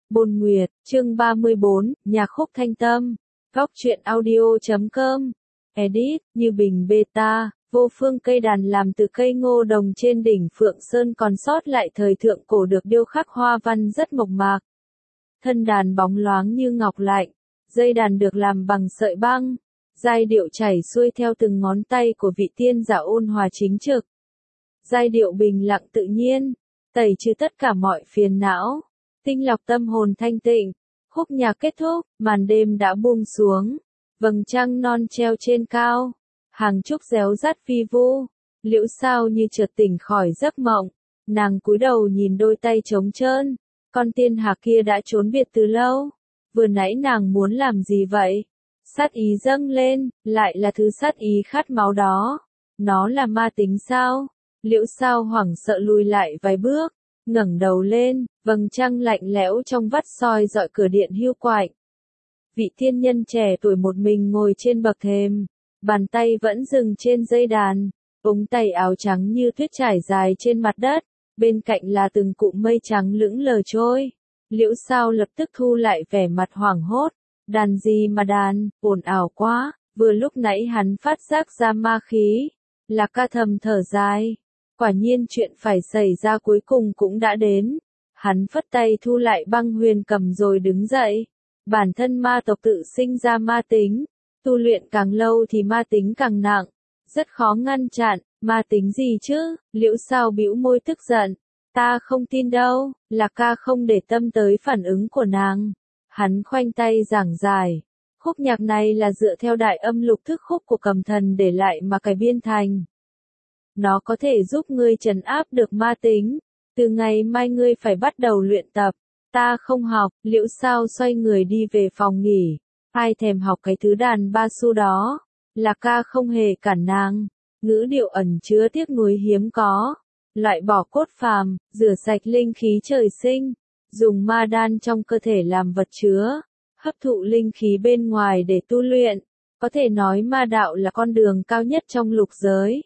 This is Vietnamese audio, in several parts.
Bồn Nguyệt, chương 34, nhạc khúc thanh tâm. Góc truyện audio.com. Edit, Như Bình Beta, vô phương cây đàn làm từ cây ngô đồng trên đỉnh Phượng Sơn còn sót lại thời thượng cổ được điêu khắc hoa văn rất mộc mạc. Thân đàn bóng loáng như ngọc lạnh, dây đàn được làm bằng sợi băng, giai điệu chảy xuôi theo từng ngón tay của vị tiên giả ôn hòa chính trực. Giai điệu bình lặng tự nhiên, tẩy trừ tất cả mọi phiền não, tinh lọc tâm hồn thanh tịnh. Khúc nhạc kết thúc, màn đêm đã buông xuống, vầng trăng non treo trên cao, hàng trúc réo rắt vi vu. Liễu Sao như chợt tỉnh khỏi giấc mộng, nàng cúi đầu nhìn đôi tay trống trơn, con tiên hạc kia đã trốn biệt từ lâu. Vừa nãy nàng muốn làm gì vậy? Sát ý dâng lên, lại là thứ sát ý khát máu đó. Nó là ma tính sao? Liễu Sao hoảng sợ lùi lại vài bước, ngẩng đầu lên, vầng trăng lạnh lẽo trong vắt soi dọi cửa điện hiu quạnh. Vị tiên nhân trẻ tuổi một mình ngồi trên bậc thềm, bàn tay vẫn dừng trên dây đàn, ống tay áo trắng như tuyết trải dài trên mặt đất, bên cạnh là từng cụm mây trắng lững lờ trôi. Liễu Sao lập tức thu lại vẻ mặt hoảng hốt, đàn gì mà đàn, ồn ào quá. Vừa lúc nãy hắn phát giác ra ma khí, là ca thầm thở dài. Quả nhiên chuyện phải xảy ra cuối cùng cũng đã đến. Hắn phất tay thu lại băng huyền cầm rồi đứng dậy. Bản thân ma tộc tự sinh ra ma tính, tu luyện càng lâu thì ma tính càng nặng, rất khó ngăn chặn. Ma tính gì chứ? Liễu Sao bĩu môi tức giận. Ta không tin đâu. Lạc Ca không để tâm tới phản ứng của nàng. Hắn khoanh tay giảng giải. Khúc nhạc này là dựa theo đại âm lục thức khúc của Cầm Thần để lại mà cải biên thành. Nó có thể giúp ngươi trấn áp được ma tính. Từ ngày mai ngươi phải bắt đầu luyện tập. Ta không học. Liễu Sao xoay người đi về phòng nghỉ. Ai thèm học cái thứ đàn ba xu đó. Lạc Ca không hề cản nàng. Ngữ điệu ẩn chứa tiếc nuối hiếm có. Loại bỏ cốt phàm, rửa sạch linh khí trời sinh. Dùng ma đan trong cơ thể làm vật chứa. Hấp thụ linh khí bên ngoài để tu luyện. Có thể nói ma đạo là con đường cao nhất trong lục giới.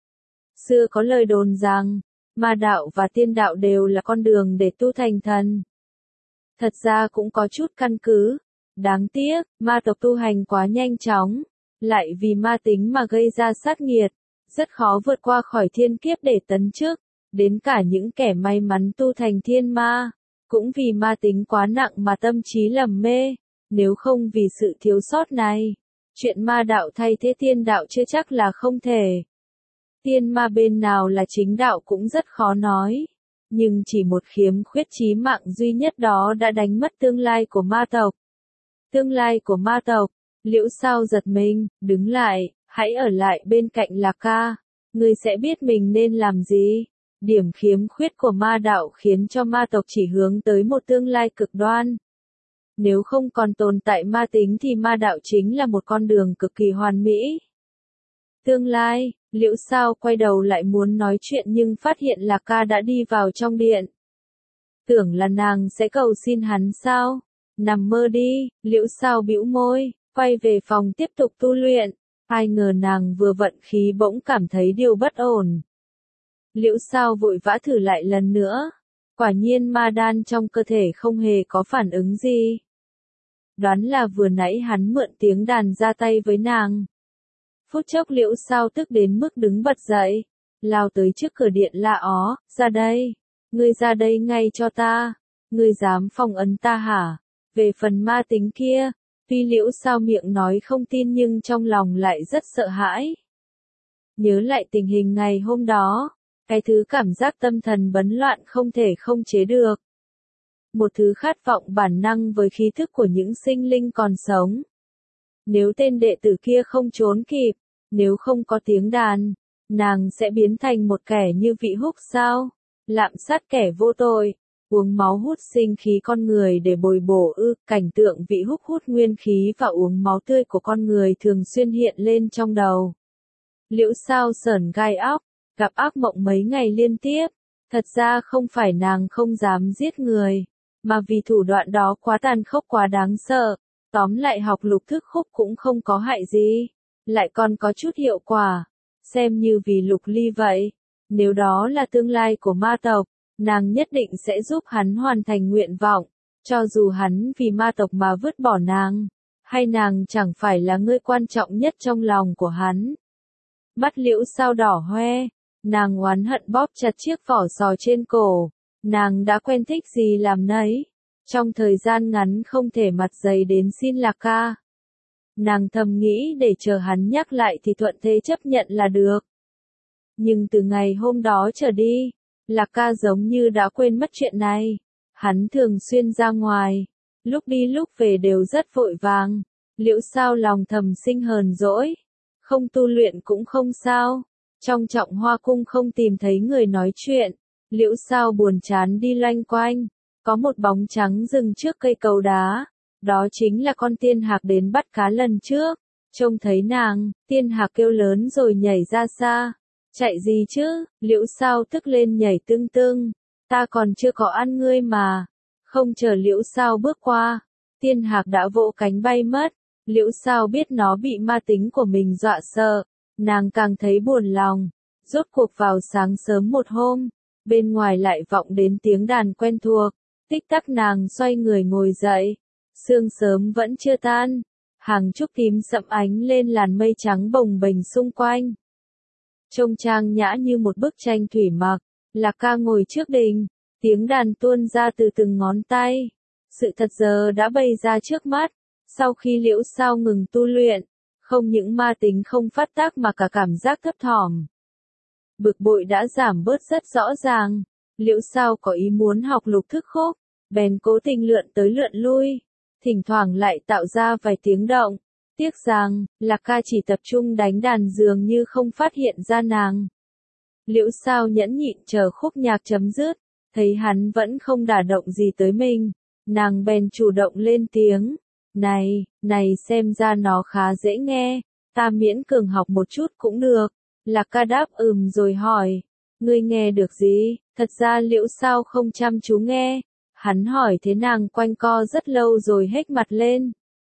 Xưa có lời đồn rằng, ma đạo và tiên đạo đều là con đường để tu thành thần. Thật ra cũng có chút căn cứ. Đáng tiếc, ma tộc tu hành quá nhanh chóng, lại vì ma tính mà gây ra sát nghiệt, rất khó vượt qua khỏi thiên kiếp để tấn chức. Đến cả những kẻ may mắn tu thành thiên ma, cũng vì ma tính quá nặng mà tâm trí lầm mê. Nếu không vì sự thiếu sót này, chuyện ma đạo thay thế tiên đạo chưa chắc là không thể. Tiên ma bên nào là chính đạo cũng rất khó nói. Nhưng chỉ một khiếm khuyết chí mạng duy nhất đó đã đánh mất tương lai của ma tộc. Tương lai của ma tộc. Liễu Sao giật mình, đứng lại, hãy ở lại bên cạnh Lạc Ca. Ngươi sẽ biết mình nên làm gì. Điểm khiếm khuyết của ma đạo khiến cho ma tộc chỉ hướng tới một tương lai cực đoan. Nếu không còn tồn tại ma tính thì ma đạo chính là một con đường cực kỳ hoàn mỹ. Tương lai, Liễu Sao quay đầu lại muốn nói chuyện nhưng phát hiện Lạc Ca đã đi vào trong điện. Tưởng là nàng sẽ cầu xin hắn sao? Nằm mơ đi. Liễu Sao bĩu môi, quay về phòng tiếp tục tu luyện. Ai ngờ nàng vừa vận khí bỗng cảm thấy điều bất ổn. Liễu Sao vội vã thử lại lần nữa. Quả nhiên ma đan trong cơ thể không hề có phản ứng gì. Đoán là vừa nãy hắn mượn tiếng đàn ra tay với nàng. Phút chốc Liễu Sao tức đến mức đứng bật dậy, lao tới trước cửa điện la ó, ra đây, ngươi ra đây ngay cho ta, ngươi dám phong ấn ta hả? Về phần ma tính kia, tuy Liễu Sao miệng nói không tin nhưng trong lòng lại rất sợ hãi. Nhớ lại tình hình ngày hôm đó, cái thứ cảm giác tâm thần bấn loạn không thể không chế được. Một thứ khát vọng bản năng với khí thức của những sinh linh còn sống. Nếu tên đệ tử kia không trốn kịp, nếu không có tiếng đàn, nàng sẽ biến thành một kẻ như Vị Húc sao? Lạm sát kẻ vô tội, uống máu hút sinh khí con người để bồi bổ cảnh tượng Vị Húc hút nguyên khí và uống máu tươi của con người thường xuyên hiện lên trong đầu. Liễu Sao sởn gai óc, gặp ác mộng mấy ngày liên tiếp. Thật ra không phải nàng không dám giết người, mà vì thủ đoạn đó quá tàn khốc quá đáng sợ. Tóm lại học lục thức khúc cũng không có hại gì, lại còn có chút hiệu quả, xem như vì Lục Ly vậy. Nếu đó là tương lai của ma tộc, nàng nhất định sẽ giúp hắn hoàn thành nguyện vọng. Cho dù hắn vì ma tộc mà vứt bỏ nàng, hay nàng chẳng phải là người quan trọng nhất trong lòng của hắn. Mắt Liễu Sao đỏ hoe, nàng oán hận bóp chặt chiếc vỏ sò trên cổ, nàng đã quen thích gì làm nấy, trong thời gian ngắn không thể mặt dày đến xin Lạc Ca. Nàng thầm nghĩ để chờ hắn nhắc lại thì thuận thế chấp nhận là được. Nhưng từ ngày hôm đó trở đi, Lạc Ca giống như đã quên mất chuyện này. Hắn thường xuyên ra ngoài, lúc đi lúc về đều rất vội vàng. Liễu Sao lòng thầm sinh hờn dỗi, không tu luyện cũng không sao. Trong Trọng Hoa cung không tìm thấy người nói chuyện, Liễu Sao buồn chán đi loanh quanh. Có một bóng trắng dừng trước cây cầu đá, đó chính là con tiên hạc đến bắt cá lần trước. Trông thấy nàng, tiên hạc kêu lớn rồi nhảy ra xa. Chạy gì chứ, Liễu Sao tức lên nhảy tưng tưng. Ta còn chưa có ăn ngươi mà. Không chờ Liễu Sao bước qua, tiên hạc đã vỗ cánh bay mất. Liễu Sao biết nó bị ma tính của mình dọa sợ, nàng càng thấy buồn lòng. Rốt cuộc vào sáng sớm một hôm, bên ngoài lại vọng đến tiếng đàn quen thuộc. Tích tắc nàng xoay người ngồi dậy. Sương sớm vẫn chưa tan, hàng trúc tím sậm ánh lên làn mây trắng bồng bềnh xung quanh. Trông trang nhã như một bức tranh thủy mặc. Lạc Ca ngồi trước đình, tiếng đàn tuôn ra từ từng ngón tay. Sự thật giờ đã bày ra trước mắt. Sau khi Liễu Sao ngừng tu luyện, không những ma tính không phát tác mà cả cảm giác thấp thỏm, bực bội đã giảm bớt rất rõ ràng. Liễu Sao có ý muốn học lục thức khúc, bèn cố tình lượn tới lượn lui, thỉnh thoảng lại tạo ra vài tiếng động. Tiếc rằng, Lạc Ca chỉ tập trung đánh đàn dường như không phát hiện ra nàng. Liễu Sao nhẫn nhịn chờ khúc nhạc chấm dứt, thấy hắn vẫn không đả động gì tới mình, nàng bèn chủ động lên tiếng. Này xem ra nó khá dễ nghe, ta miễn cường học một chút cũng được. Lạc Ca đáp rồi hỏi, ngươi nghe được gì? Thật ra Liễu Sao không chăm chú nghe, hắn hỏi thế nàng quanh co rất lâu rồi hết mặt lên.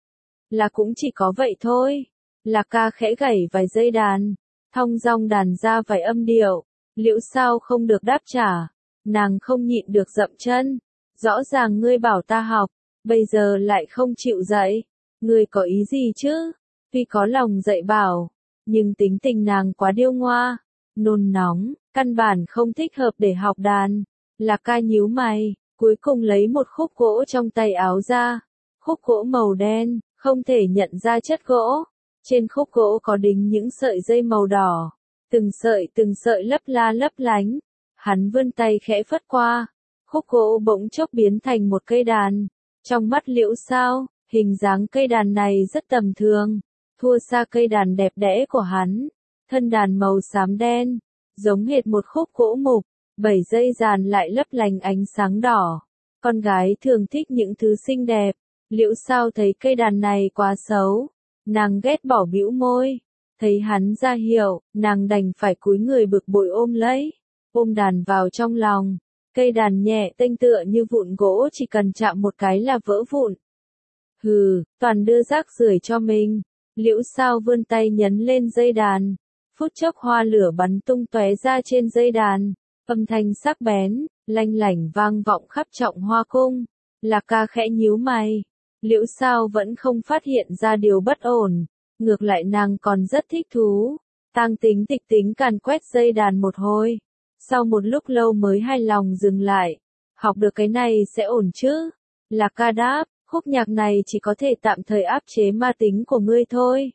Là cũng chỉ có vậy thôi. Lạc Ca khẽ gảy vài dây đàn, thong dong đàn ra vài âm điệu. Liễu Sao không được đáp trả, nàng không nhịn được dậm chân. Rõ ràng ngươi bảo ta học, bây giờ lại không chịu dạy. Ngươi có ý gì chứ? Tuy có lòng dạy bảo, nhưng tính tình nàng quá điêu ngoa, nôn nóng, căn bản không thích hợp để học đàn. Lạc Ca nhíu mày, cuối cùng lấy một khúc gỗ trong tay áo ra. Khúc gỗ màu đen, không thể nhận ra chất gỗ. Trên khúc gỗ có đính những sợi dây màu đỏ, từng sợi lấp la lấp lánh. Hắn vươn tay khẽ phất qua, khúc gỗ bỗng chốc biến thành một cây đàn. Trong mắt Liễu Sao, hình dáng cây đàn này rất tầm thường, thua xa cây đàn đẹp đẽ của hắn. Thân đàn màu xám đen, giống hệt một khúc gỗ mục, 7 dây dàn lại lấp lánh ánh sáng đỏ. Con gái thường thích những thứ xinh đẹp. Liễu Sao thấy cây đàn này quá xấu, nàng ghét bỏ bĩu môi. Thấy hắn ra hiệu, nàng đành phải cúi người bực bội ôm lấy, ôm đàn vào trong lòng. Cây đàn nhẹ tênh tựa như vụn gỗ, chỉ cần chạm một cái là vỡ vụn. Hừ, toàn đưa rác rưởi cho mình. Liễu Sao vươn tay nhấn lên dây đàn, phút chốc hoa lửa bắn tung tóe ra trên dây đàn, âm thanh sắc bén, lanh lảnh vang vọng khắp Trọng Hoa cung. Lạc Ca khẽ nhíu mày, Liễu Sao vẫn không phát hiện ra điều bất ổn, ngược lại nàng còn rất thích thú. Tang tính tịch tính càn quét dây đàn một hồi, sau một lúc lâu mới hài lòng dừng lại. Học được cái này sẽ ổn chứ? Lạc Ca đáp, khúc nhạc này chỉ có thể tạm thời áp chế ma tính của ngươi thôi.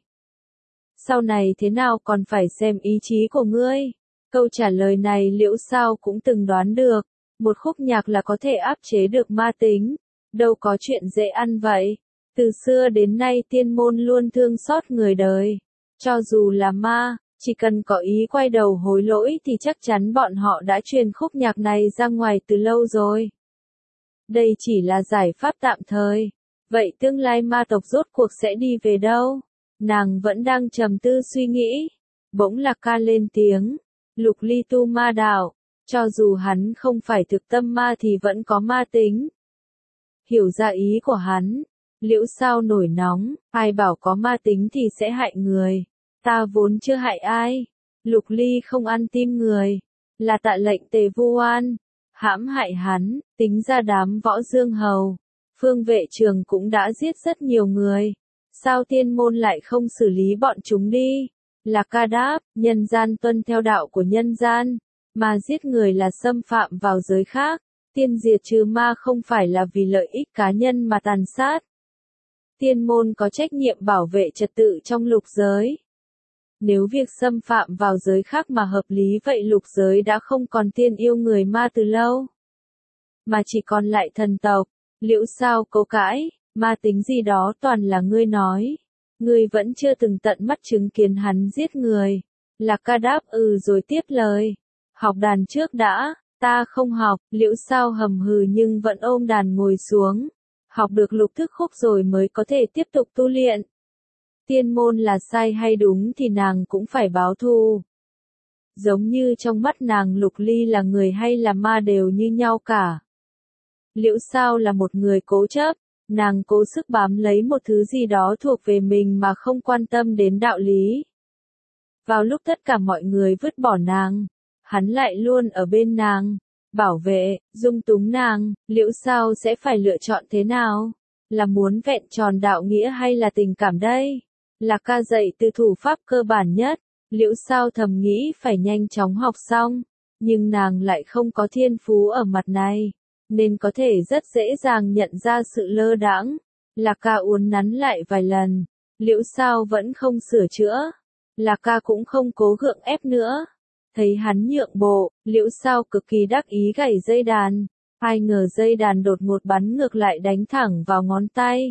Sau này thế nào còn phải xem ý chí của ngươi. Câu trả lời này Liễu Sao cũng từng đoán được, một khúc nhạc là có thể áp chế được ma tính, đâu có chuyện dễ ăn vậy. Từ xưa đến nay tiên môn luôn thương xót người đời, cho dù là ma, chỉ cần có ý quay đầu hối lỗi thì chắc chắn bọn họ đã truyền khúc nhạc này ra ngoài từ lâu rồi. Đây chỉ là giải pháp tạm thời. Vậy tương lai ma tộc rốt cuộc sẽ đi về đâu? Nàng vẫn đang trầm tư suy nghĩ. Bỗng Lạc Ca lên tiếng. Lục Ly tu ma đạo, cho dù hắn không phải thực tâm ma thì vẫn có ma tính. Hiểu ra ý của hắn, Liễu Sao nổi nóng, ai bảo có ma tính thì sẽ hại người. Ta vốn chưa hại ai. Lục Ly không ăn tim người, là tạ lệnh Tề Vu Oan hãm hại hắn, tính ra đám võ dương hầu, Phương Vệ Trường cũng đã giết rất nhiều người. Sao tiên môn lại không xử lý bọn chúng đi? Lạc Ca đáp, nhân gian tuân theo đạo của nhân gian, mà giết người là xâm phạm vào giới khác. Tiên diệt trừ ma không phải là vì lợi ích cá nhân mà tàn sát. Tiên môn có trách nhiệm bảo vệ trật tự trong lục giới. Nếu việc xâm phạm vào giới khác mà hợp lý vậy lục giới đã không còn tiên yêu người ma từ lâu, mà chỉ còn lại thần tộc. Liễu Sao cố cãi, ma tính gì đó toàn là ngươi nói. Ngươi vẫn chưa từng tận mắt chứng kiến hắn giết người. Lạc Ca đáp rồi tiếp lời. Học đàn trước đã, ta không học. Liễu Sao hầm hừ nhưng vẫn ôm đàn ngồi xuống. Học được lục thức khúc rồi mới có thể tiếp tục tu luyện. Tiên môn là sai hay đúng thì nàng cũng phải báo thù. Giống như trong mắt nàng Lục Ly là người hay là ma đều như nhau cả. Liễu Sao là một người cố chấp, nàng cố sức bám lấy một thứ gì đó thuộc về mình mà không quan tâm đến đạo lý. Vào lúc tất cả mọi người vứt bỏ nàng, hắn lại luôn ở bên nàng, bảo vệ, dung túng nàng. Liễu Sao sẽ phải lựa chọn thế nào? Là muốn vẹn tròn đạo nghĩa hay là tình cảm đây? Lạc Ca dạy từ thủ pháp cơ bản nhất. Liễu Sao thầm nghĩ phải nhanh chóng học xong, nhưng nàng lại không có thiên phú ở mặt này, nên có thể rất dễ dàng nhận ra sự lơ đãng. Lạc Ca uốn nắn lại vài lần, Liễu Sao vẫn không sửa chữa. Lạc Ca cũng không cố gượng ép nữa. Thấy hắn nhượng bộ, Liễu Sao cực kỳ đắc ý gảy dây đàn. Ai ngờ dây đàn đột ngột bắn ngược lại đánh thẳng vào ngón tay.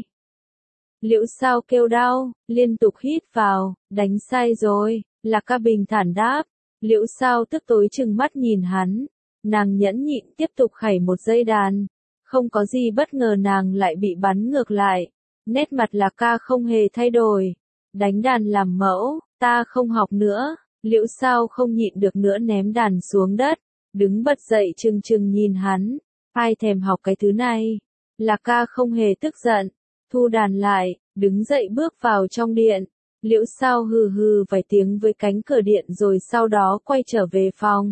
Liễu Sao kêu đau, liên tục hít vào, đánh sai rồi. Lạc Ca bình thản đáp. Liễu Sao tức tối trừng mắt nhìn hắn. Nàng nhẫn nhịn tiếp tục khảy một dây đàn. Không có gì bất ngờ nàng lại bị bắn ngược lại. Nét mặt Lạc Ca không hề thay đổi. Đánh đàn làm mẫu, ta không học nữa. Liễu Sao không nhịn được nữa ném đàn xuống đất. Đứng bật dậy trừng trừng nhìn hắn. Ai thèm học cái thứ này. Lạc Ca không hề tức giận. Thu đàn lại, đứng dậy bước vào trong điện. Liễu Sao hừ hừ vài tiếng với cánh cửa điện rồi sau đó quay trở về phòng.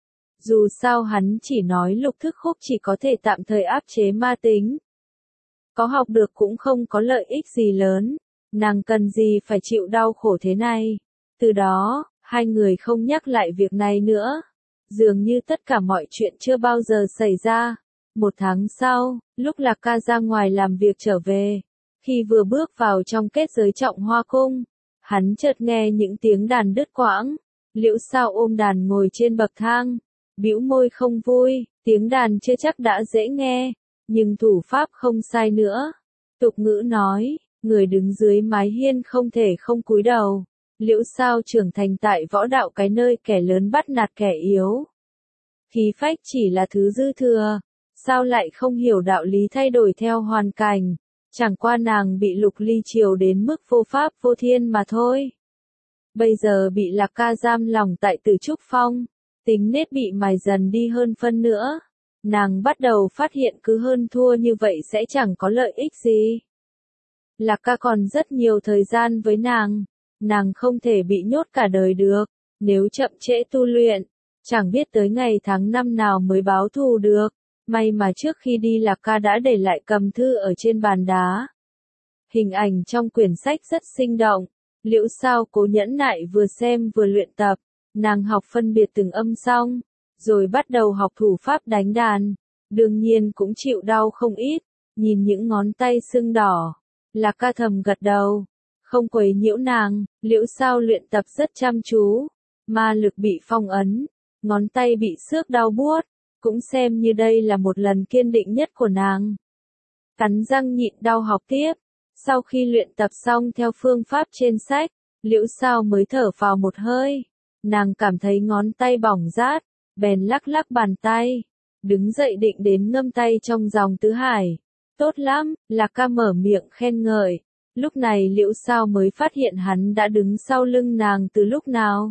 Dù sao hắn chỉ nói lục thức khúc chỉ có thể tạm thời áp chế ma tính. Có học được cũng không có lợi ích gì lớn. Nàng cần gì phải chịu đau khổ thế này. Từ đó, hai người không nhắc lại việc này nữa. Dường như tất cả mọi chuyện chưa bao giờ xảy ra. Một tháng sau, lúc Lạc Ca ra ngoài làm việc trở về, khi vừa bước vào trong kết giới Trọng Hoa Cung, hắn chợt nghe những tiếng đàn đứt quãng. Liễu Sao ôm đàn ngồi trên bậc thang, bĩu môi không vui, tiếng đàn chưa chắc đã dễ nghe, nhưng thủ pháp không sai nữa. Tục ngữ nói, người đứng dưới mái hiên không thể không cúi đầu. Liễu Sao trưởng thành tại võ đạo cái nơi kẻ lớn bắt nạt kẻ yếu. Khí phách chỉ là thứ dư thừa. Sao lại không hiểu đạo lý thay đổi theo hoàn cảnh, chẳng qua nàng bị Lục Ly chiều đến mức vô pháp vô thiên mà thôi. Bây giờ bị Lạc Ca giam lòng tại Tử Trúc Phong, tính nết bị mài dần đi hơn phân nữa. Nàng bắt đầu phát hiện cứ hơn thua như vậy sẽ chẳng có lợi ích gì. Lạc Ca còn rất nhiều thời gian với nàng không thể bị nhốt cả đời được, nếu chậm trễ tu luyện, chẳng biết tới ngày tháng năm nào mới báo thù được. May mà trước khi đi Lạc Ca đã để lại cầm thư ở trên bàn đá. Hình ảnh trong quyển sách rất sinh động. Liễu Sao cố nhẫn nại vừa xem vừa luyện tập. Nàng học phân biệt từng âm xong, rồi bắt đầu học thủ pháp đánh đàn. Đương nhiên cũng chịu đau không ít. Nhìn những ngón tay sưng đỏ, Lạc Ca thầm gật đầu. Không quấy nhiễu nàng, Liễu Sao luyện tập rất chăm chú. Ma lực bị phong ấn, ngón tay bị xước đau buốt. Cũng xem như đây là một lần kiên định nhất của nàng. Cắn răng nhịn đau học tiếp. Sau khi luyện tập xong theo phương pháp trên sách, Liễu Sao mới thở phào một hơi. Nàng cảm thấy ngón tay bỏng rát, bèn lắc lắc bàn tay. Đứng dậy định đến ngâm tay trong dòng tứ hải. Tốt lắm, Lạc Ca mở miệng khen ngợi. Lúc này Liễu Sao mới phát hiện hắn đã đứng sau lưng nàng từ lúc nào.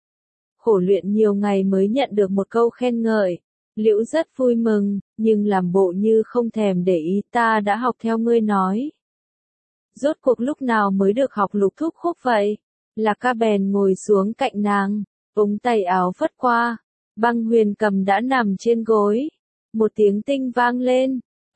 Khổ luyện nhiều ngày mới nhận được một câu khen ngợi. Liễu rất vui mừng, nhưng làm bộ như không thèm để ý, ta đã học theo ngươi nói. Rốt cuộc lúc nào mới được học lục thúc khúc vậy? Lạc Ca bèn ngồi xuống cạnh nàng, ống tay áo phất qua. Băng Huyền Cầm đã nằm trên gối. Một tiếng tinh vang lên.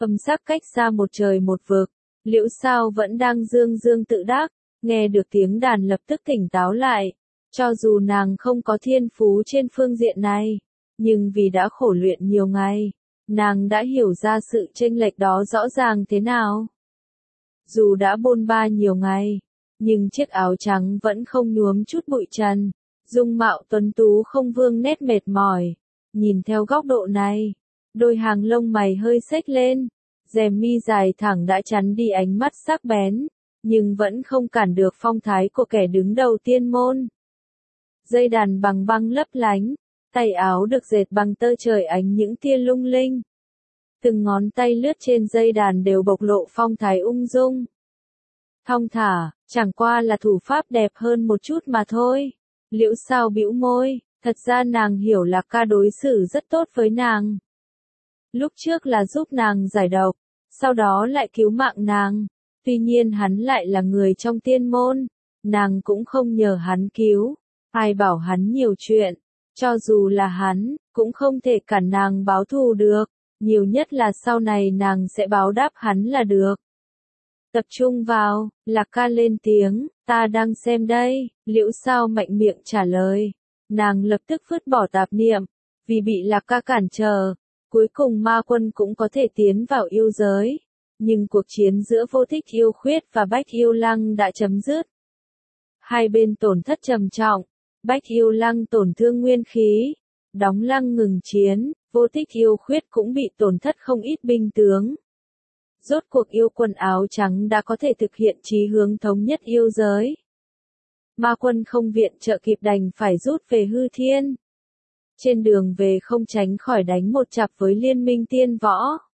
Âm sắc cách xa một trời một vực, Liễu Sao vẫn đang dương dương tự đắc, nghe được tiếng đàn lập tức tỉnh táo lại. Cho dù nàng không có thiên phú trên phương diện này, nhưng vì đã khổ luyện nhiều ngày, nàng đã hiểu ra sự chênh lệch đó rõ ràng thế nào. Dù đã bôn ba nhiều ngày, nhưng chiếc áo trắng vẫn không nhuốm chút bụi trần, dung mạo tuấn tú không vương nét mệt mỏi. Nhìn theo góc độ này, đôi hàng lông mày hơi xếch lên, rèm mi dài thẳng đã chắn đi ánh mắt sắc bén, nhưng vẫn không cản được phong thái của kẻ đứng đầu tiên môn. Dây đàn bằng băng lấp lánh, tay áo được dệt bằng tơ trời ánh những tia lung linh. Từng ngón tay lướt trên dây đàn đều bộc lộ phong thái ung dung. Thong thả, chẳng qua là thủ pháp đẹp hơn một chút mà thôi. Liễu Sao bĩu môi, thật ra nàng hiểu Lạc Ca đối xử rất tốt với nàng. Lúc trước là giúp nàng giải độc, sau đó lại cứu mạng nàng. Tuy nhiên hắn lại là người trong tiên môn, nàng cũng không nhờ hắn cứu, ai bảo hắn nhiều chuyện, cho dù là hắn, cũng không thể cản nàng báo thù được, nhiều nhất là sau này nàng sẽ báo đáp hắn là được. Tập trung vào, Lạc Ca lên tiếng, ta đang xem đây, Liễu Sao mạnh miệng trả lời. Nàng lập tức vứt bỏ tạp niệm, vì bị Lạc Ca cản trở, cuối cùng ma quân cũng có thể tiến vào yêu giới. Nhưng cuộc chiến giữa Vô Thích Yêu Khuyết và Bách Yêu Lăng đã chấm dứt. Hai bên tổn thất trầm trọng, Bách Yêu Lăng tổn thương nguyên khí, đóng lăng ngừng chiến, Vô Thích Yêu Khuyết cũng bị tổn thất không ít binh tướng. Rốt cuộc yêu quân áo trắng đã có thể thực hiện chí hướng thống nhất yêu giới. Ma quân không viện trợ kịp đành phải rút về hư thiên. Trên đường về không tránh khỏi đánh một chặp với liên minh tiên võ.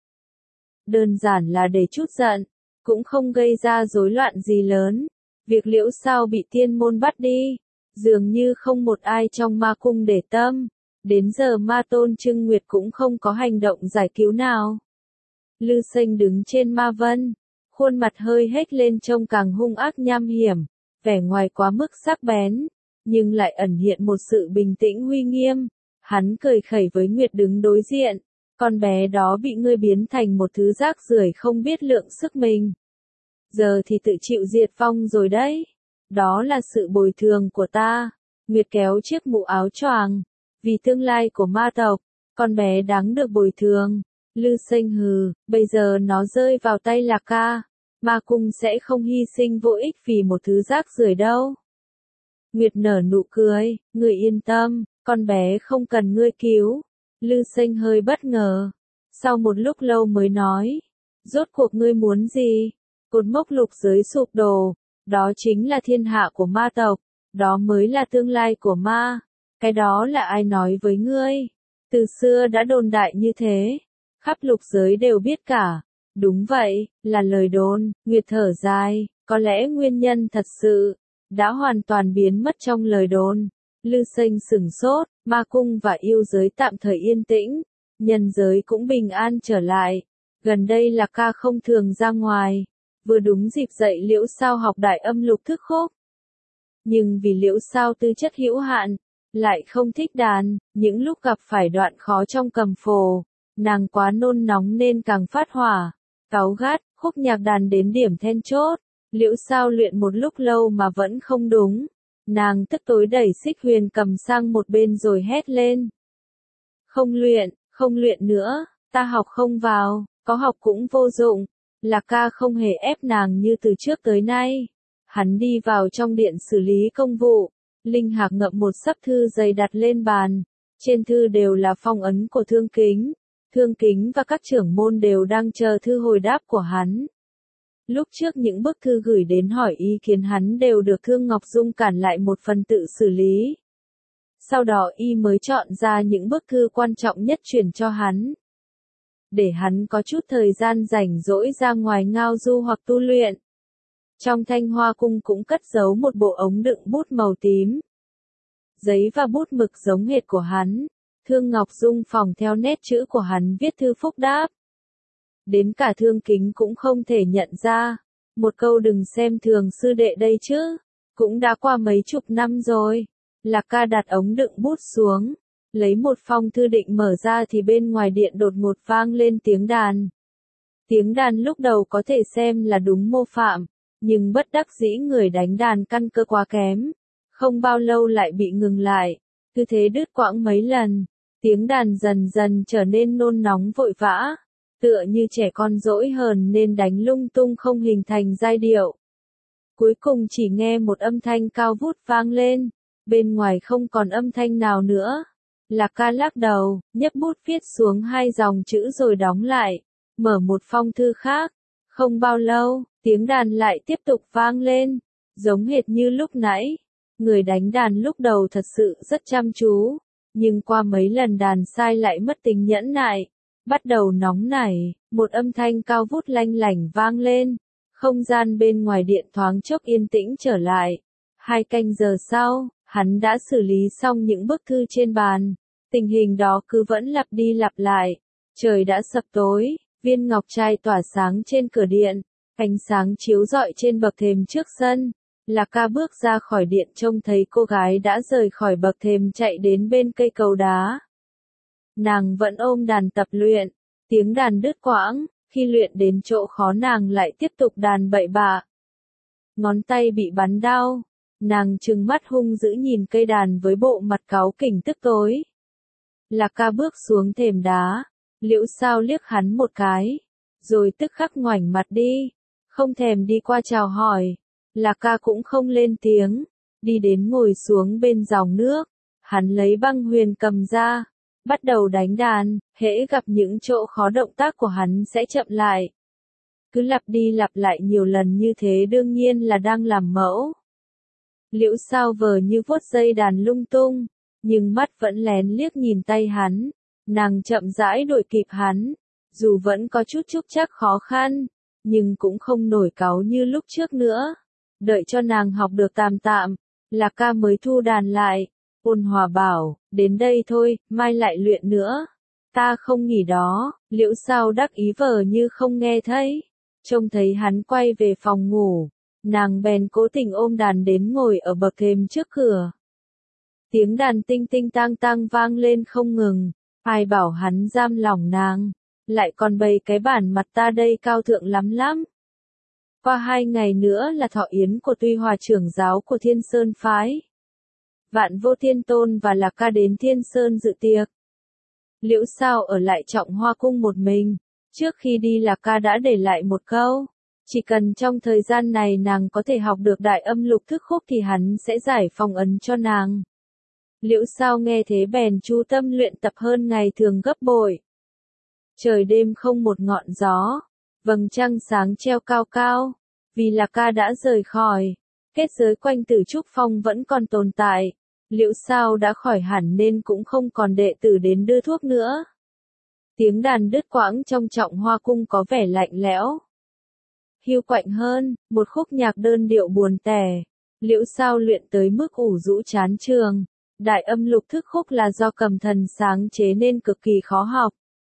Đơn giản là để chút giận, cũng không gây ra rối loạn gì lớn. Việc Liễu Sao bị tiên môn bắt đi, dường như không một ai trong ma cung để tâm. Đến giờ ma tôn Trưng Nguyệt cũng không có hành động giải cứu nào. Lư Sênh đứng trên ma vân, khuôn mặt hơi hếch lên trông càng hung ác nham hiểm, vẻ ngoài quá mức sắc bén, nhưng lại ẩn hiện một sự bình tĩnh uy nghiêm. Hắn cười khẩy với Nguyệt đứng đối diện, con bé đó bị ngươi biến thành một thứ rác rưởi không biết lượng sức mình. Giờ thì tự chịu diệt vong rồi đấy. Đó là sự bồi thường của ta. Nguyệt kéo chiếc mũ áo choàng, vì tương lai của ma tộc, con bé đáng được bồi thường. Lư Sênh hừ, bây giờ nó rơi vào tay Lạc Ca, ma cung sẽ không hy sinh vô ích vì một thứ rác rưởi đâu. Nguyệt nở nụ cười, ngươi yên tâm, con bé không cần ngươi cứu. Lư Sênh hơi bất ngờ, sau một lúc lâu mới nói, rốt cuộc ngươi muốn gì? Cột mốc lục giới sụp đổ, đó chính là thiên hạ của ma tộc, đó mới là tương lai của ma. Cái đó là ai nói với ngươi? Từ xưa đã đồn đại như thế, khắp lục giới đều biết cả. Đúng vậy, là lời đồn. Nguyệt thở dài, có lẽ nguyên nhân thật sự đã hoàn toàn biến mất trong lời đồn. Lư Sênh sửng sốt, ma cung và yêu giới tạm thời yên tĩnh, nhân giới cũng bình an trở lại. Gần đây Lạc Ca không thường ra ngoài, vừa đúng dịp dạy Liễu Sao học đại âm lục thức khúc. Nhưng vì Liễu Sao tư chất hữu hạn, lại không thích đàn, những lúc gặp phải đoạn khó trong cầm phổ, nàng quá nôn nóng nên càng phát hỏa, cáu gắt, khúc nhạc đàn đến điểm then chốt. Liễu Sao luyện một lúc lâu mà vẫn không đúng. Nàng tức tối đẩy Xích Huyền cầm sang một bên rồi hét lên. Không luyện nữa, ta học không vào, có học cũng vô dụng. Lạc Ca không hề ép nàng như từ trước tới nay. Hắn đi vào trong điện xử lý công vụ, Linh Hạc ngậm một sấp thư dày đặt lên bàn. Trên thư đều là phong ấn của Thương Kính. Thương Kính và các trưởng môn đều đang chờ thư hồi đáp của hắn. Lúc trước những bức thư gửi đến hỏi ý kiến hắn đều được Thương Ngọc Dung cản lại một phần tự xử lý. Sau đó y mới chọn ra những bức thư quan trọng nhất chuyển cho hắn. Để hắn có chút thời gian rảnh rỗi ra ngoài ngao du hoặc tu luyện. Trong Thanh Hoa Cung cũng cất giấu một bộ ống đựng bút màu tím. Giấy và bút mực giống hệt của hắn. Thương Ngọc Dung phỏng theo nét chữ của hắn viết thư phúc đáp. Đến cả Thương Kính cũng không thể nhận ra. Một câu đừng xem thường sư đệ đây chứ. Cũng đã qua mấy chục năm rồi. Lạc Ca đặt ống đựng bút xuống. Lấy một phong thư định mở ra thì bên ngoài điện đột ngột vang lên tiếng đàn. Tiếng đàn lúc đầu có thể xem là đúng mô phạm, nhưng bất đắc dĩ người đánh đàn căn cơ quá kém. Không bao lâu lại bị ngừng lại, cứ thế đứt quãng mấy lần. Tiếng đàn dần dần trở nên nôn nóng vội vã, tựa như trẻ con dỗi hờn nên đánh lung tung không hình thành giai điệu. Cuối cùng chỉ nghe một âm thanh cao vút vang lên, bên ngoài không còn âm thanh nào nữa. Lạc Ca lắc đầu, nhấc bút viết xuống 2 dòng chữ rồi đóng lại, mở một phong thư khác. Không bao lâu, tiếng đàn lại tiếp tục vang lên, giống hệt như lúc nãy. Người đánh đàn lúc đầu thật sự rất chăm chú, nhưng qua mấy lần đàn sai lại mất tính nhẫn nại, bắt đầu nóng nảy, một âm thanh cao vút lanh lảnh vang lên. Không gian bên ngoài điện thoáng chốc yên tĩnh trở lại. 2 canh giờ sau, hắn đã xử lý xong những bức thư trên bàn. Tình hình đó cứ vẫn lặp đi lặp lại. Trời đã sập tối, viên ngọc trai tỏa sáng trên cửa điện, ánh sáng chiếu rọi trên bậc thềm trước sân. Lạc Ca bước ra khỏi điện trông thấy cô gái đã rời khỏi bậc thềm chạy đến bên cây cầu đá. Nàng vẫn ôm đàn tập luyện, tiếng đàn đứt quãng, khi luyện đến chỗ khó nàng lại tiếp tục đàn bậy bạ. Ngón tay bị bắn đau, nàng trừng mắt hung dữ nhìn cây đàn với bộ mặt cáu kỉnh tức tối. Lạc Ca bước xuống thềm đá, Liễu Sao liếc hắn một cái, rồi tức khắc ngoảnh mặt đi, không thèm đi qua chào hỏi. Lạc Ca cũng không lên tiếng, đi đến ngồi xuống bên dòng nước, hắn lấy băng huyền cầm ra, bắt đầu đánh đàn, hễ gặp những chỗ khó động tác của hắn sẽ chậm lại. Cứ lặp đi lặp lại nhiều lần như thế đương nhiên là đang làm mẫu. Liễu Sao vờ như vuốt dây đàn lung tung, nhưng mắt vẫn lén liếc nhìn tay hắn, nàng chậm rãi đuổi kịp hắn, dù vẫn có chút trúc trắc khó khăn, nhưng cũng không nổi cáu như lúc trước nữa. Đợi cho nàng học được tạm tạm, Lạc Ca mới thu đàn lại, ôn hòa bảo, đến đây thôi, mai lại luyện nữa. Ta không nghỉ đó. Liễu Sao đắc ý vờ như không nghe thấy, trông thấy hắn quay về phòng ngủ, nàng bèn cố tình ôm đàn đến ngồi ở bậc thềm trước cửa. Tiếng đàn tinh tinh tang tang vang lên không ngừng, ai bảo hắn giam lòng nàng, lại còn bày cái bản mặt ta đây cao thượng lắm lắm. Qua 2 ngày nữa là thọ yến của Tuy Hòa trưởng giáo của Thiên Sơn phái. Vạn Vô Thiên Tôn và Lạc Ca đến Thiên Sơn dự tiệc. Liễu Sao ở lại Trọng Hoa cung một mình, trước khi đi Lạc Ca đã để lại một câu, chỉ cần trong thời gian này nàng có thể học được đại âm lục thức khúc thì hắn sẽ giải phong ấn cho nàng. Liễu Sao nghe thế bèn chú tâm luyện tập hơn ngày thường gấp bội. Trời đêm không một ngọn gió, vầng trăng sáng treo cao cao, vì Lạc Ca đã rời khỏi, kết giới quanh Tử Trúc Phong vẫn còn tồn tại. Liễu Sao đã khỏi hẳn nên cũng không còn đệ tử đến đưa thuốc nữa. Tiếng đàn đứt quãng trong Trọng Hoa cung có vẻ lạnh lẽo, hiu quạnh hơn, một khúc nhạc đơn điệu buồn tẻ. Liễu Sao luyện tới mức ủ rũ chán chường. Đại âm lục thức khúc là do cầm thần sáng chế nên cực kỳ khó học.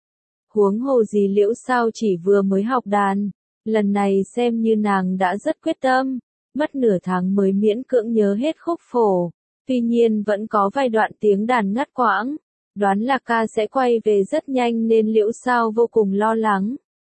Huống hồ gì Liễu Sao chỉ vừa mới học đàn, lần này xem như nàng đã rất quyết tâm, mất nửa tháng mới miễn cưỡng nhớ hết khúc phổ. Tuy nhiên vẫn có vài đoạn tiếng đàn ngắt quãng, đoán Lạc Ca sẽ quay về rất nhanh nên Liễu Sao vô cùng lo lắng.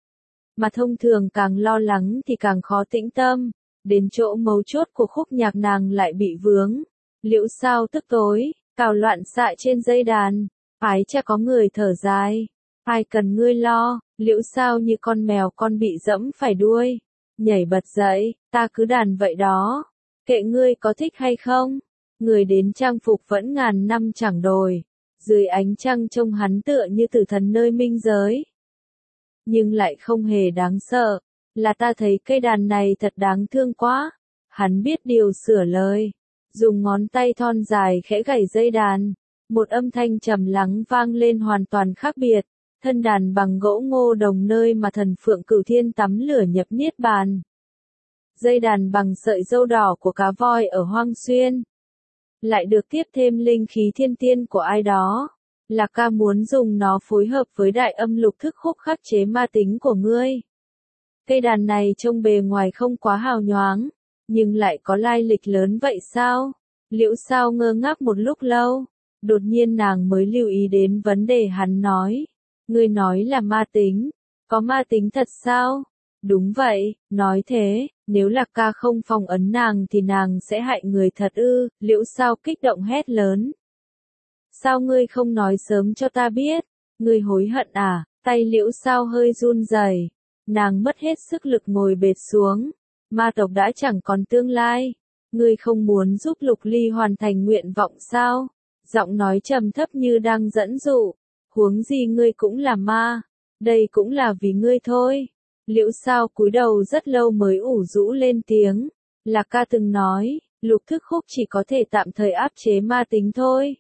Mà thông thường càng lo lắng thì càng khó tĩnh tâm, đến chỗ mấu chốt của khúc nhạc nàng lại bị vướng. Liễu Sao tức tối, cào loạn xạ trên dây đàn, ái chà có người thở dài, ai cần ngươi lo. Liễu Sao như con mèo con bị dẫm phải đuôi, nhảy bật dậy, ta cứ đàn vậy đó, kệ ngươi có thích hay không. Người đến trang phục vẫn ngàn năm chẳng đổi, dưới ánh trăng trông hắn tựa như tử thần nơi minh giới. Nhưng lại không hề đáng sợ, là ta thấy cây đàn này thật đáng thương quá. Hắn biết điều sửa lời, dùng ngón tay thon dài khẽ gảy dây đàn, một âm thanh trầm lắng vang lên hoàn toàn khác biệt, thân đàn bằng gỗ ngô đồng nơi mà thần Phượng Cửu Thiên tắm lửa nhập niết bàn. Dây đàn bằng sợi dâu đỏ của cá voi ở Hoang Xuyên, lại được tiếp thêm linh khí thiên tiên của ai đó. Lạc Ca muốn dùng nó phối hợp với đại âm lục thức khúc khắc chế ma tính của ngươi. Cây đàn này trông bề ngoài không quá hào nhoáng, nhưng lại có lai lịch lớn vậy sao? Liễu Sao ngơ ngác một lúc lâu, đột nhiên nàng mới lưu ý đến vấn đề hắn nói. Ngươi nói là ma tính, Có ma tính thật sao? Đúng vậy, nói thế, nếu Lạc Ca không phong ấn nàng thì nàng sẽ hại người thật ư? Liễu Sao kích động hét lớn. Sao ngươi không nói sớm cho ta biết? Ngươi hối hận à? Tay Liễu Sao hơi run rẩy, nàng mất hết sức lực ngồi bệt xuống. Ma tộc đã chẳng còn tương lai. Ngươi không muốn giúp Lục Ly hoàn thành nguyện vọng sao? Giọng nói trầm thấp như đang dẫn dụ. Huống gì ngươi cũng là ma. Đây cũng là vì ngươi thôi. Liễu Sao cúi đầu rất lâu mới ủ rũ lên tiếng. Lạc Ca từng nói, Lục Thức Khúc chỉ có thể tạm thời áp chế ma tính thôi.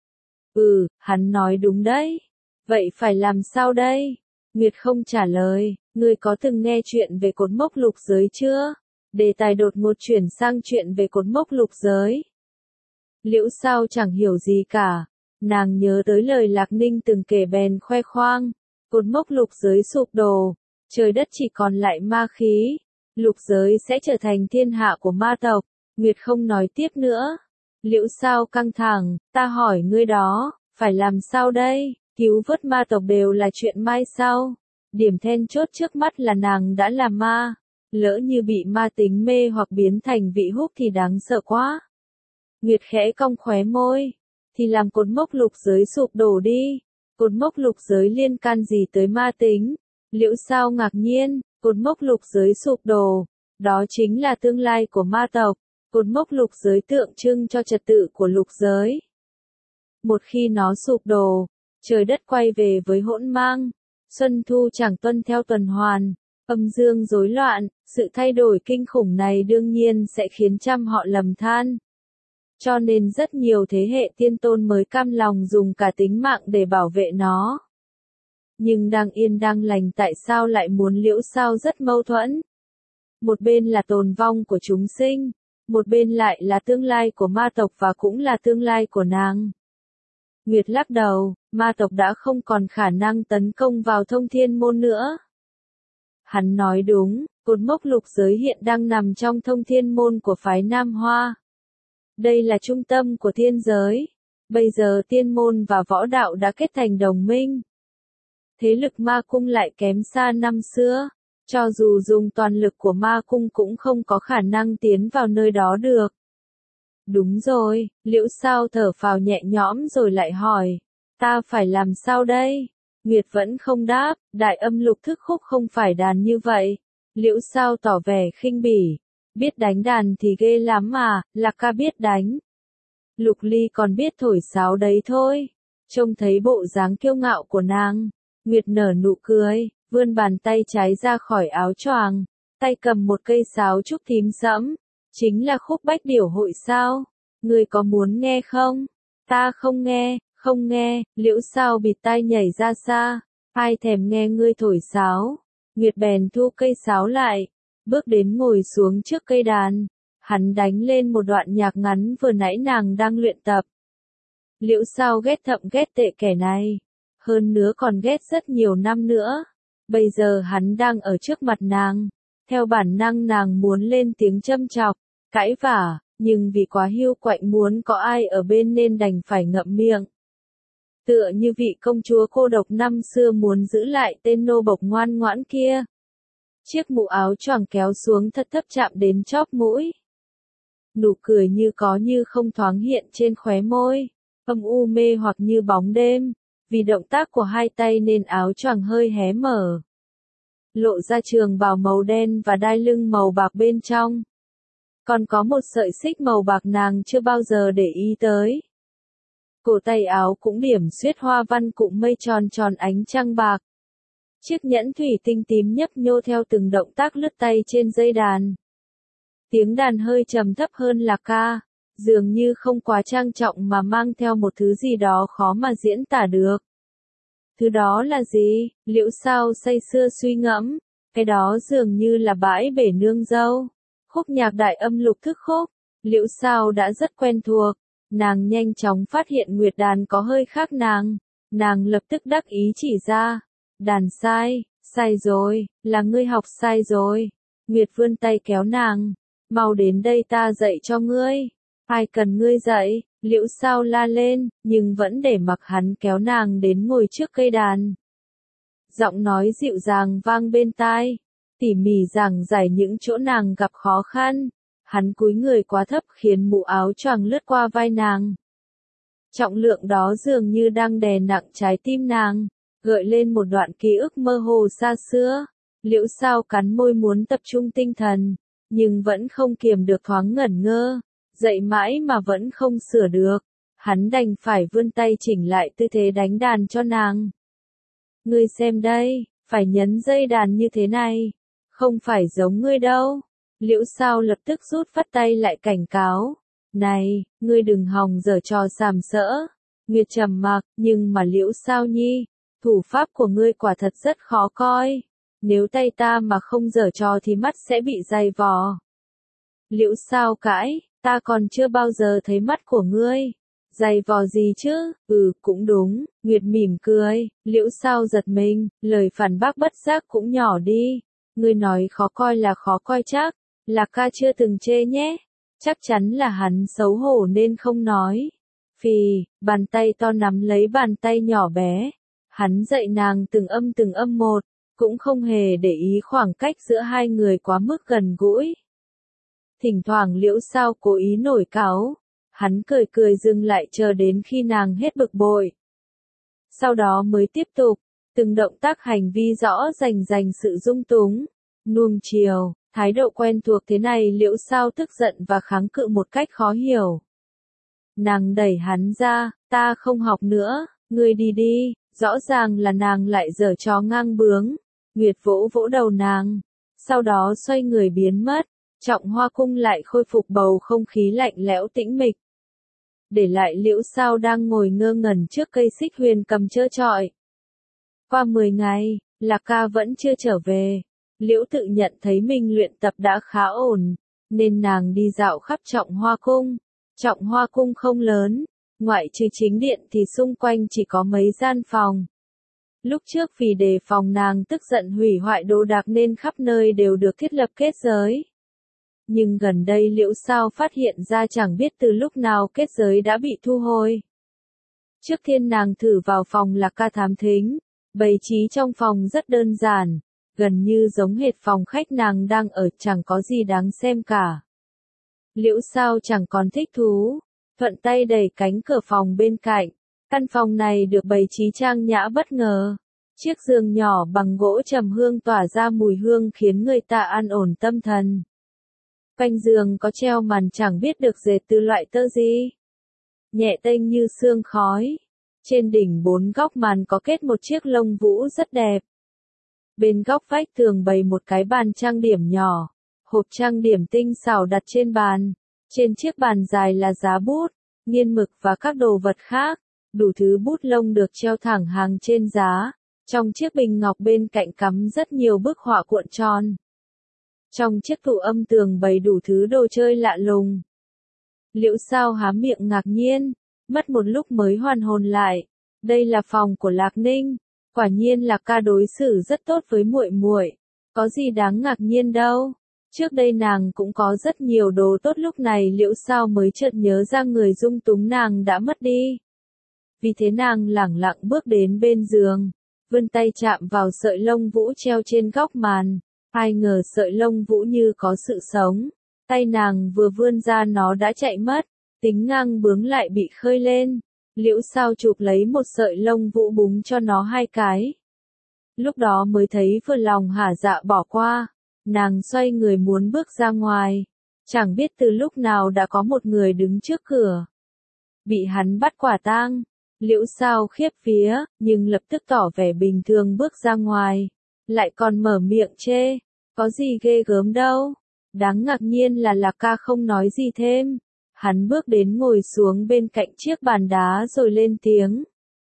Hắn nói đúng đấy. Vậy phải làm sao đây? Nguyệt không trả lời. Ngươi có từng nghe chuyện về cột mốc lục giới chưa? Đề tài đột ngột chuyển sang chuyện về cột mốc lục giới. Liễu Sao chẳng hiểu gì cả. Nàng nhớ tới lời Lạc Ninh từng kể bèn khoe khoang. Cột mốc lục giới sụp đổ. Trời đất chỉ còn lại ma khí. Lục giới sẽ trở thành thiên hạ của ma tộc. Nguyệt không nói tiếp nữa. Liễu Sao căng thẳng, ta hỏi ngươi đó, phải làm sao đây? Cứu vớt ma tộc đều là chuyện mai sau. Điểm then chốt trước mắt là nàng đã là ma. Lỡ như bị ma tính mê hoặc biến thành vị hút thì đáng sợ quá. Nguyệt khẽ cong khóe môi. Thì làm cột mốc lục giới sụp đổ đi. Cột mốc lục giới liên can gì tới ma tính? Liễu Sao ngạc nhiên, cột mốc lục giới sụp đổ. Đó chính là tương lai của ma tộc. Cột mốc lục giới tượng trưng cho trật tự của lục giới. Một khi nó sụp đổ, trời đất quay về với hỗn mang. Xuân thu chẳng tuân theo tuần hoàn. Âm dương rối loạn, sự thay đổi kinh khủng này đương nhiên sẽ khiến trăm họ lầm than. Cho nên rất nhiều thế hệ tiên tôn mới cam lòng dùng cả tính mạng để bảo vệ nó. Nhưng đang yên đang lành tại sao lại muốn Liễu Sao rất mâu thuẫn. Một bên là tồn vong của chúng sinh, một bên lại là tương lai của ma tộc và cũng là tương lai của nàng. Nguyệt lắc đầu, ma tộc đã không còn khả năng tấn công vào Thông Thiên Môn nữa. Hắn nói đúng, cột mốc lục giới hiện đang nằm trong Thông Thiên Môn của phái Nam Hoa. Đây là trung tâm của thiên giới. Bây giờ tiên môn và võ đạo đã kết thành đồng minh. Thế lực ma cung lại kém xa năm xưa. Cho dù dùng toàn lực của ma cung cũng không có khả năng tiến vào nơi đó được. Đúng rồi, Liễu Sao thở phào nhẹ nhõm rồi lại hỏi. Ta phải làm sao đây? Nguyệt vẫn không đáp, đại âm lục thức khúc không phải đàn như vậy. Liễu Sao tỏ vẻ khinh bỉ. Biết đánh đàn thì ghê lắm mà, Lạc Ca biết đánh. Lục Ly còn biết thổi sáo đấy thôi. Trông thấy bộ dáng kiêu ngạo của nàng, Nguyệt nở nụ cười, vươn bàn tay trái ra khỏi áo choàng, tay cầm một cây sáo trúc tím sẫm. Chính là khúc bách điểu hội sao? Ngươi có muốn nghe không? Ta không nghe, không nghe. Liễu Sao bịt tai nhảy ra xa. Ai thèm nghe ngươi thổi sáo? Nguyệt bèn thu cây sáo lại, bước đến ngồi xuống trước cây đàn. Hắn đánh lên một đoạn nhạc ngắn vừa nãy nàng đang luyện tập. Liễu Sao ghét thậm ghét tệ kẻ này. Hơn nữa còn ghét rất nhiều năm nữa. Bây giờ hắn đang ở trước mặt nàng. Theo bản năng nàng muốn lên tiếng châm chọc, cãi vả, nhưng vì quá hiu quạnh muốn có ai ở bên nên đành phải ngậm miệng. Tựa như vị công chúa cô độc năm xưa muốn giữ lại tên nô bộc ngoan ngoãn kia. Chiếc mũ áo choàng kéo xuống thật thấp chạm đến chóp mũi. Nụ cười như có như không thoáng hiện trên khóe môi, âm u mê hoặc như bóng đêm. Vì động tác của hai tay nên áo choàng hơi hé mở. Lộ ra trường bào màu đen và đai lưng màu bạc bên trong. Còn có một sợi xích màu bạc nàng chưa bao giờ để ý tới. Cổ tay áo cũng điểm xuyết hoa văn cụm mây tròn tròn ánh trăng bạc. Chiếc nhẫn thủy tinh tím nhấp nhô theo từng động tác lướt tay trên dây đàn. Tiếng đàn hơi trầm thấp hơn Lạc Ca, dường như không quá trang trọng mà mang theo một thứ gì đó khó mà diễn tả được. Thứ đó là gì? Liễu Sao say sưa suy ngẫm. Cái đó dường như là bãi bể nương dâu. Khúc nhạc đại âm lục thức khúc. Liễu Sao đã rất quen thuộc. Nàng nhanh chóng phát hiện Nguyệt đàn có hơi khác nàng. Nàng lập tức đắc ý chỉ ra. Đàn sai, sai rồi, là ngươi học sai rồi. Nguyệt vươn tay kéo nàng. Mau đến đây ta dạy cho ngươi. Ai cần ngươi dạy? Liễu Sao la lên, nhưng vẫn để mặc hắn kéo nàng đến ngồi trước cây đàn. giọng nói dịu dàng vang bên tai, tỉ mỉ giảng giải những chỗ nàng gặp khó khăn. Hắn cúi người quá thấp khiến mũ áo choàng lướt qua vai nàng. Trọng lượng đó dường như đang đè nặng trái tim nàng, gợi lên một đoạn ký ức mơ hồ xa xưa. Liễu Sao cắn môi muốn tập trung tinh thần, nhưng vẫn không kiềm được thoáng ngẩn ngơ, dậy mãi mà vẫn không sửa được. Hắn đành phải vươn tay chỉnh lại tư thế đánh đàn cho nàng. Ngươi xem đây, phải nhấn dây đàn như thế này, không phải giống ngươi đâu. Liễu Sao lập tức rút phắt tay lại cảnh cáo. Này, ngươi đừng hòng giở trò sàm sỡ. Nguyệt trầm mặc, nhưng mà Liễu Sao nhi, thủ pháp của ngươi quả thật rất khó coi. Nếu tay ta mà không giở trò thì mắt sẽ bị dày vò. Liễu Sao cãi, ta còn chưa bao giờ thấy mắt của ngươi. Dày vò gì chứ? Cũng đúng. Nguyệt mỉm cười. Liễu Sao giật mình, lời phản bác bất giác cũng nhỏ đi. Ngươi nói khó coi là khó coi chắc, Lạc ca chưa từng chê nhé. Chắc chắn là hắn xấu hổ nên không nói. Phì, bàn tay to nắm lấy bàn tay nhỏ bé. Hắn dạy nàng từng âm một, cũng không hề để ý khoảng cách giữa hai người quá mức gần gũi. Thỉnh thoảng Liễu Sao cố ý nổi cáu. Hắn cười cười dừng lại chờ đến khi nàng hết bực bội. Sau đó mới tiếp tục, từng động tác hành vi rõ rành sự dung túng, nuông chiều, thái độ quen thuộc thế này Liễu Sao tức giận và kháng cự một cách khó hiểu. Nàng đẩy hắn ra, ta không học nữa, ngươi đi đi, rõ ràng là nàng lại giở trò ngang bướng. Nguyệt vỗ vỗ đầu nàng, sau đó xoay người biến mất, Trọng Hoa cung lại khôi phục bầu không khí lạnh lẽo tĩnh mịch. Để lại Liễu Sao đang ngồi ngơ ngẩn trước cây xích huyền cầm trơ trọi. Qua 10 ngày, Lạc ca vẫn chưa trở về. Liễu tự nhận thấy mình luyện tập đã khá ổn, nên nàng đi dạo khắp Trọng Hoa cung. Trọng Hoa cung không lớn, ngoại trừ chính điện thì xung quanh chỉ có mấy gian phòng. Lúc trước vì đề phòng nàng tức giận hủy hoại đồ đạc nên khắp nơi đều được thiết lập kết giới. Nhưng gần đây Liễu Sao phát hiện ra chẳng biết từ lúc nào kết giới đã bị thu hồi. Trước tiên nàng thử vào phòng Lạc ca thám thính, bày trí trong phòng rất đơn giản, gần như giống hệt phòng khách nàng đang ở, chẳng có gì đáng xem cả. Liễu Sao chẳng còn thích thú, thuận tay đẩy cánh cửa phòng bên cạnh. Căn phòng này được bày trí trang nhã bất ngờ. Chiếc giường nhỏ bằng gỗ trầm hương tỏa ra mùi hương khiến người ta an ổn tâm thần. Quanh giường có treo màn chẳng biết được dệt từ loại tơ gì, nhẹ tênh như sương khói. Trên đỉnh 4 góc màn có kết một chiếc lông vũ rất đẹp. Bên góc vách tường bày một cái bàn trang điểm nhỏ, hộp trang điểm tinh xảo đặt trên bàn. Trên chiếc bàn dài là giá bút, nghiên mực và các đồ vật khác. Đủ thứ bút lông được treo thẳng hàng trên giá. Trong chiếc bình ngọc bên cạnh cắm rất nhiều bức họa cuộn tròn. Trong chiếc tủ âm tường bày đủ thứ đồ chơi lạ lùng. Liễu Sao há miệng ngạc nhiên, mất một lúc mới hoàn hồn lại. Đây là phòng của Lạc Ninh, quả nhiên Lạc ca đối xử rất tốt với muội muội, có gì đáng ngạc nhiên đâu. Trước đây nàng cũng có rất nhiều đồ tốt, lúc này Liễu Sao mới chợt nhớ ra người dung túng nàng đã mất đi. Vì thế nàng lẳng lặng bước đến bên giường, vươn tay chạm vào sợi lông vũ treo trên góc màn. Ai ngờ sợi lông vũ như có sự sống, tay nàng vừa vươn ra nó đã chạy mất, tính ngang bướng lại bị khơi lên. Liễu Sao chụp lấy một sợi lông vũ búng cho nó 2 cái. Lúc đó mới thấy vừa lòng hả dạ bỏ qua, nàng xoay người muốn bước ra ngoài. Chẳng biết từ lúc nào đã có một người đứng trước cửa. Bị hắn bắt quả tang. Liễu Sao khiếp vía, nhưng lập tức tỏ vẻ bình thường bước ra ngoài. Lại còn mở miệng chê, có gì ghê gớm đâu. Đáng ngạc nhiên là Lạc ca không nói gì thêm. Hắn bước đến ngồi xuống bên cạnh chiếc bàn đá rồi lên tiếng.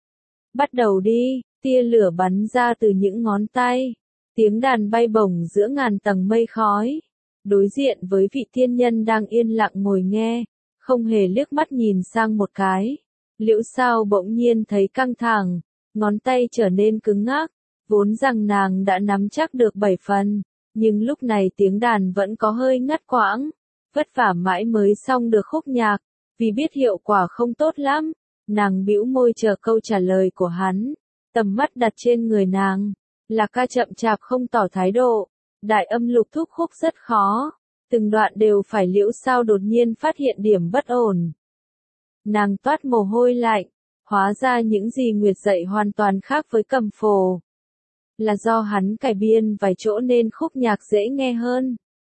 Bắt đầu đi, tia lửa bắn ra từ những ngón tay. Tiếng đàn bay bổng giữa ngàn tầng mây khói. Đối diện với vị tiên nhân đang yên lặng ngồi nghe, không hề liếc mắt nhìn sang một cái. Liễu Sao bỗng nhiên thấy căng thẳng, ngón tay trở nên cứng ngắc. Vốn rằng nàng đã nắm chắc được 7 phần, nhưng lúc này tiếng đàn vẫn có hơi ngắt quãng. Vất vả mãi mới xong được khúc nhạc, vì biết hiệu quả không tốt lắm, nàng bĩu môi chờ câu trả lời của hắn. Tầm mắt đặt trên người nàng, Lạc Ca chậm chạp không tỏ thái độ. Đại âm lục thúc khúc rất khó. Từng đoạn đều phải Liễu Sao đột nhiên phát hiện điểm bất ổn. Nàng toát mồ hôi lạnh. Hóa ra những gì Nguyệt dạy hoàn toàn khác với Cầm Phổ. Là do hắn cải biên vài chỗ nên khúc nhạc dễ nghe hơn.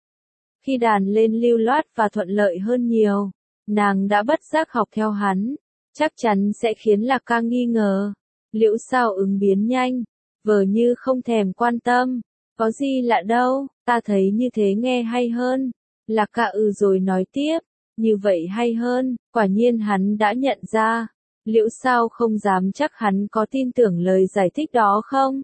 Khi đàn lên lưu loát và thuận lợi hơn nhiều, nàng đã bất giác học theo hắn. Chắc chắn sẽ khiến Lạc Ca nghi ngờ. Liễu Sao ứng biến nhanh, vờ như không thèm quan tâm. Có gì lạ đâu, ta thấy như thế nghe hay hơn. Lạc Ca rồi nói tiếp, như vậy hay hơn, quả nhiên hắn đã nhận ra. Liễu Sao không dám chắc hắn có tin tưởng lời giải thích đó không.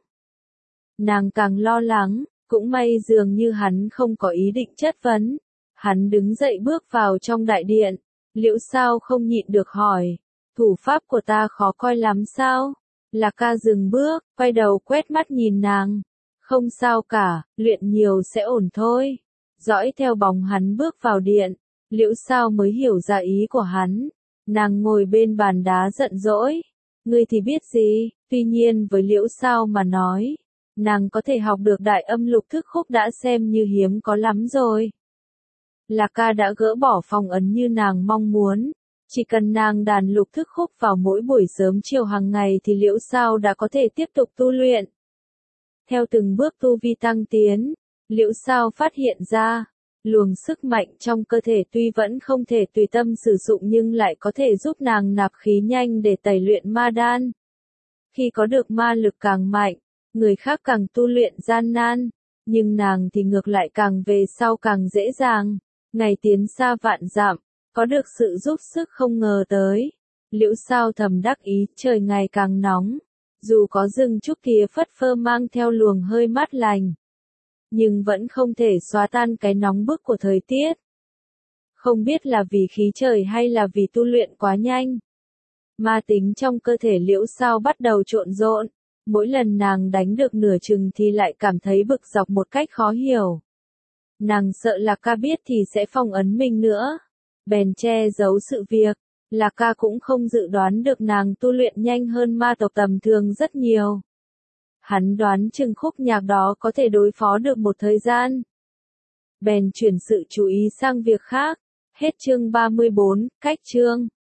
Nàng càng lo lắng, cũng may dường như hắn không có ý định chất vấn. Hắn đứng dậy bước vào trong đại điện. Liễu Sao không nhịn được hỏi, thủ pháp của ta khó coi lắm sao? Lạc Ca dừng bước, quay đầu quét mắt nhìn nàng. Không sao cả, luyện nhiều sẽ ổn thôi. Dõi theo bóng hắn bước vào điện, Liễu Sao mới hiểu ra ý của hắn. Nàng ngồi bên bàn đá giận dỗi. Ngươi thì biết gì, tuy nhiên với Liễu Sao mà nói, nàng có thể học được đại âm lục thức khúc đã xem như hiếm có lắm rồi. Lạc Ca đã gỡ bỏ phong ấn như nàng mong muốn. Chỉ cần nàng đàn lục thức khúc vào mỗi buổi sớm chiều hàng ngày thì Liễu Sao đã có thể tiếp tục tu luyện. Theo từng bước tu vi tăng tiến, Liễu Sao phát hiện ra, luồng sức mạnh trong cơ thể tuy vẫn không thể tùy tâm sử dụng nhưng lại có thể giúp nàng nạp khí nhanh để tẩy luyện ma đan. Khi có được ma lực càng mạnh, người khác càng tu luyện gian nan, nhưng nàng thì ngược lại càng về sau càng dễ dàng, ngày tiến xa vạn dặm, có được sự giúp sức không ngờ tới. Liễu Sao thầm đắc ý, trời ngày càng nóng, dù có rừng trúc kia phất phơ mang theo luồng hơi mát lành, nhưng vẫn không thể xóa tan cái nóng bức của thời tiết. Không biết là vì khí trời hay là vì tu luyện quá nhanh. Ma tính trong cơ thể Liễu Sao bắt đầu trộn rộn, mỗi lần nàng đánh được nửa chừng thì lại cảm thấy bực dọc một cách khó hiểu. Nàng sợ Lạc Ca biết thì sẽ phong ấn mình nữa, bèn che giấu sự việc. Lạc Ca cũng không dự đoán được nàng tu luyện nhanh hơn ma tộc tầm thường rất nhiều. Hắn đoán chừng khúc nhạc đó có thể đối phó được một thời gian. Bèn chuyển sự chú ý sang việc khác. Hết chương 34, cách chương.